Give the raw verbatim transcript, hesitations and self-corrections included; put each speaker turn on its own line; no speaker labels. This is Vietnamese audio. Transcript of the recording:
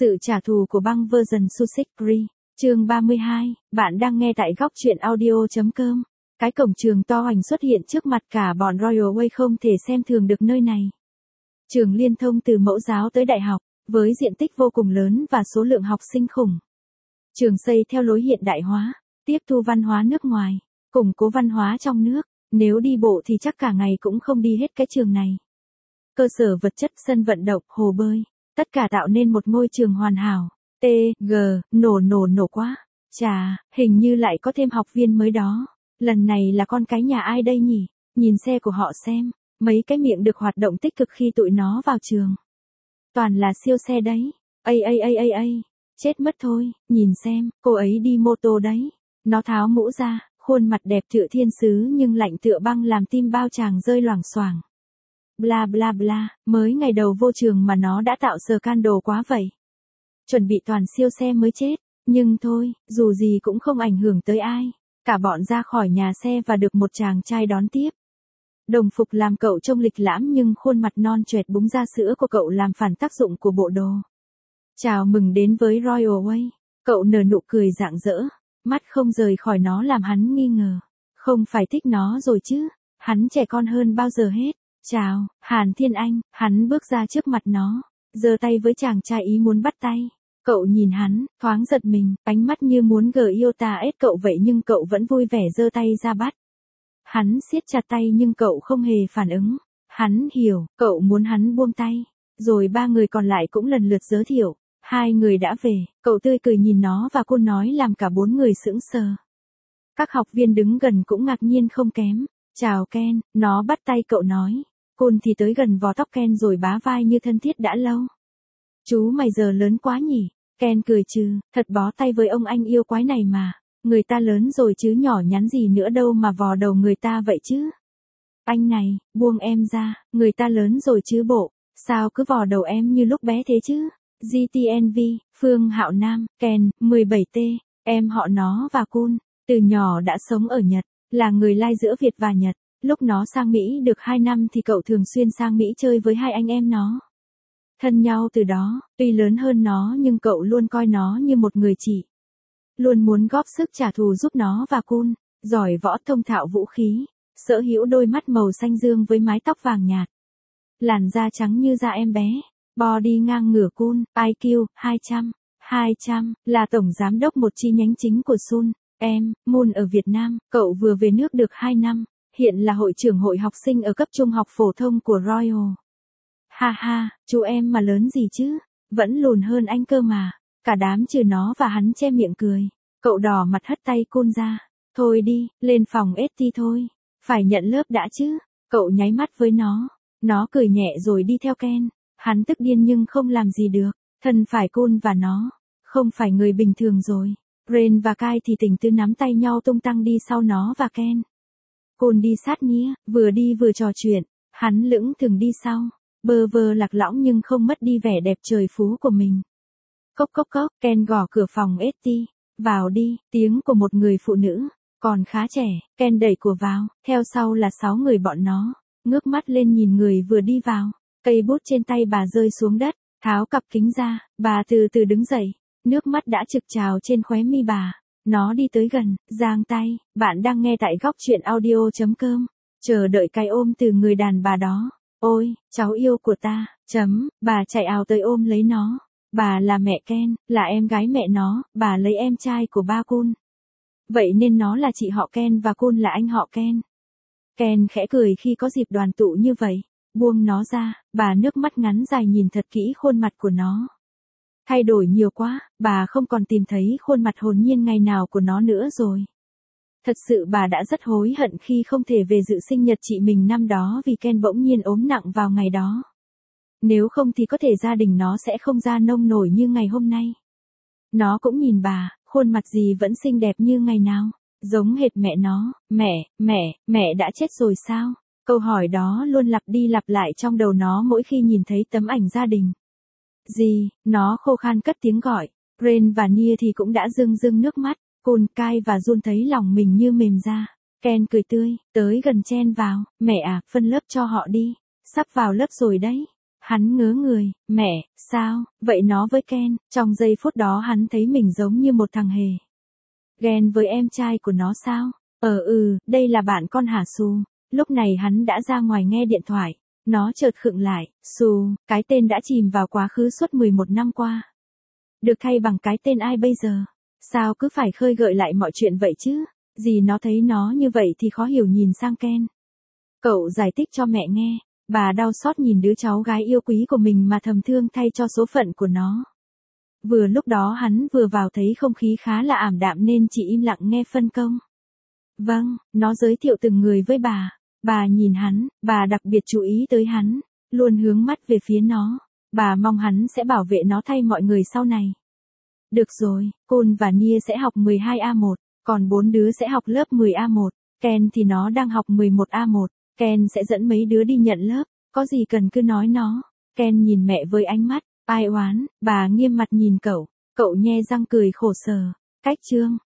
Sự trả thù của băng version Sussex Free, chương ba mươi hai, bạn đang nghe tại góc truyện audio.com. Cái cổng trường to hoành xuất hiện trước mặt cả bọn Royal Way không thể xem thường được nơi này. Trường liên thông từ mẫu giáo tới đại học, với diện tích vô cùng lớn và số lượng học sinh khủng. Trường xây theo lối hiện đại hóa, tiếp thu văn hóa nước ngoài, củng cố văn hóa trong nước. Nếu đi bộ thì chắc cả ngày cũng không đi hết cái trường này. Cơ sở vật chất, sân vận động, hồ bơi, tất cả tạo nên một ngôi trường hoàn hảo. T, G, nổ nổ nổ quá. Chà, hình như lại có thêm học viên mới đó. Lần này là con cái nhà ai đây nhỉ? Nhìn xe của họ xem, mấy cái miệng được hoạt động tích cực khi tụi nó vào trường. Toàn là siêu xe đấy. Ây ây ây ây ây, chết mất thôi, nhìn xem, cô ấy đi mô tô đấy. Nó tháo mũ ra, khuôn mặt đẹp tựa thiên sứ nhưng lạnh tựa băng làm tim bao chàng rơi loảng xoảng. Bla bla bla, mới ngày đầu vô trường mà nó đã tạo scandal quá vậy. Chuẩn bị toàn siêu xe mới chết, nhưng thôi, dù gì cũng không ảnh hưởng tới ai. Cả bọn ra khỏi nhà xe và được một chàng trai đón tiếp. Đồng phục làm cậu trông lịch lãm nhưng khuôn mặt non choẹt búng ra sữa của cậu làm phản tác dụng của bộ đồ. Chào mừng đến với Royal Way. Cậu nở nụ cười rạng rỡ, mắt không rời khỏi nó làm hắn nghi ngờ. Không phải thích nó rồi chứ, hắn trẻ con hơn bao giờ hết. Chào, Hàn Thiên Anh, hắn bước ra trước mặt nó, giơ tay với chàng trai ý muốn bắt tay. Cậu nhìn hắn, thoáng giật mình, ánh mắt như muốn gờ yêu ta ết cậu vậy nhưng cậu vẫn vui vẻ giơ tay ra bắt. Hắn siết chặt tay nhưng cậu không hề phản ứng. Hắn hiểu, cậu muốn hắn buông tay. Rồi ba người còn lại cũng lần lượt giới thiệu. Hai người đã về, cậu tươi cười nhìn nó và cô nói làm cả bốn người sững sờ. Các học viên đứng gần cũng ngạc nhiên không kém. Chào Ken, nó bắt tay cậu nói. Côn thì tới gần vò tóc Ken rồi bá vai như thân thiết đã lâu. Chú mày giờ lớn quá nhỉ? Ken cười trừ, thật bó tay với ông anh yêu quái này mà. Người ta lớn rồi chứ nhỏ nhắn gì nữa đâu mà vò đầu người ta vậy chứ. Anh này, buông em ra, người ta lớn rồi chứ bộ, sao cứ vò đầu em như lúc bé thế chứ? giê tê en vê, Phương Hạo Nam, Ken, mười bảy T, em họ nó và Cun, từ nhỏ đã sống ở Nhật, là người lai giữa Việt và Nhật. Lúc nó sang Mỹ được hai năm thì cậu thường xuyên sang Mỹ chơi với hai anh em nó. Thân nhau từ đó, tuy lớn hơn nó nhưng cậu luôn coi nó như một người chị. Luôn muốn góp sức trả thù giúp nó và Cun, giỏi võ thông thạo vũ khí, sở hữu đôi mắt màu xanh dương với mái tóc vàng nhạt. Làn da trắng như da em bé, body ngang ngửa Cun, i kiu, hai trăm. hai trăm, là tổng giám đốc một chi nhánh chính của Sun, em, Moon ở Việt Nam, cậu vừa về nước được hai năm. Hiện là hội trưởng hội học sinh ở cấp trung học phổ thông của Royal. Ha ha, chú em mà lớn gì chứ, vẫn lùn hơn anh cơ mà. Cả đám trừ nó và hắn che miệng cười. Cậu đỏ mặt hất tay Cun ra. Thôi đi, lên phòng ét tê thôi. Phải nhận lớp đã chứ. Cậu nháy mắt với nó. Nó cười nhẹ rồi đi theo Ken. Hắn tức điên nhưng không làm gì được. Thân phải Cun và nó. Không phải người bình thường rồi. Ren và Kai thì tình tư nắm tay nhau tung tăng đi sau nó và Ken. Côn đi sát nhía, vừa đi vừa trò chuyện, hắn lững thừng đi sau, bơ vơ lạc lõng nhưng không mất đi vẻ đẹp trời phú của mình. Cốc cốc cốc, Ken gõ cửa phòng ét tê, vào đi, tiếng của một người phụ nữ, còn khá trẻ, Ken đẩy cửa vào, theo sau là sáu người bọn nó, ngước mắt lên nhìn người vừa đi vào, cây bút trên tay bà rơi xuống đất, tháo cặp kính ra, bà từ từ đứng dậy, nước mắt đã trực trào trên khóe mi bà. Nó đi tới gần, giang tay, bạn đang nghe tại góc truyện audio.com, chờ đợi cái ôm từ người đàn bà đó. Ôi, cháu yêu của ta, chấm, bà chạy ào tới ôm lấy nó. Bà là mẹ Ken, là em gái mẹ nó, bà lấy em trai của ba Cun. Vậy nên nó là chị họ Ken và Cun là anh họ Ken. Ken khẽ cười khi có dịp đoàn tụ như vậy, buông nó ra, bà nước mắt ngắn dài nhìn thật kỹ khuôn mặt của nó. Thay đổi nhiều quá, bà không còn tìm thấy khuôn mặt hồn nhiên ngày nào của nó nữa rồi. Thật sự bà đã rất hối hận khi không thể về dự sinh nhật chị mình năm đó vì Ken bỗng nhiên ốm nặng vào ngày đó. Nếu không thì có thể gia đình nó sẽ không ra nông nổi như ngày hôm nay. Nó cũng nhìn bà, khuôn mặt gì vẫn xinh đẹp như ngày nào, giống hệt mẹ nó. Mẹ, mẹ, mẹ đã chết rồi sao? Câu hỏi đó luôn lặp đi lặp lại trong đầu nó mỗi khi nhìn thấy tấm ảnh gia đình. Gì, nó khô khan cất tiếng gọi. Ren và Nia thì cũng đã rưng rưng nước mắt. Côn, Kai và Jun thấy lòng mình như mềm ra. Ken cười tươi, tới gần chen vào. Mẹ à, phân lớp cho họ đi. Sắp vào lớp rồi đấy. Hắn ngớ người, mẹ, sao, vậy nó với Ken, trong giây phút đó hắn thấy mình giống như một thằng hề. Ghen với em trai của nó sao? Ờ ừ, đây là bạn con hả Su? Lúc này hắn đã ra ngoài nghe điện thoại. Nó chợt khựng lại, Su, cái tên đã chìm vào quá khứ suốt mười một năm qua. Được thay bằng cái tên ai bây giờ? Sao cứ phải khơi gợi lại mọi chuyện vậy chứ? Dì nó thấy nó như vậy thì khó hiểu nhìn sang Ken. Cậu giải thích cho mẹ nghe. Bà đau xót nhìn đứa cháu gái yêu quý của mình mà thầm thương thay cho số phận của nó. Vừa lúc đó hắn vừa vào thấy không khí khá là ảm đạm nên chỉ im lặng nghe phân công. Vâng, nó giới thiệu từng người với bà. Bà nhìn hắn, bà đặc biệt chú ý tới hắn, luôn hướng mắt về phía nó. Bà mong hắn sẽ bảo vệ nó thay mọi người sau này. Được rồi, Côn và Nia sẽ học mười hai A một, còn bốn đứa sẽ học lớp mười A một. Ken thì nó đang học mười một A một. Ken sẽ dẫn mấy đứa đi nhận lớp, có gì cần cứ nói nó. Ken nhìn mẹ với ánh mắt ai oán, bà nghiêm mặt nhìn cậu, cậu nhe răng cười khổ sở. Cách chương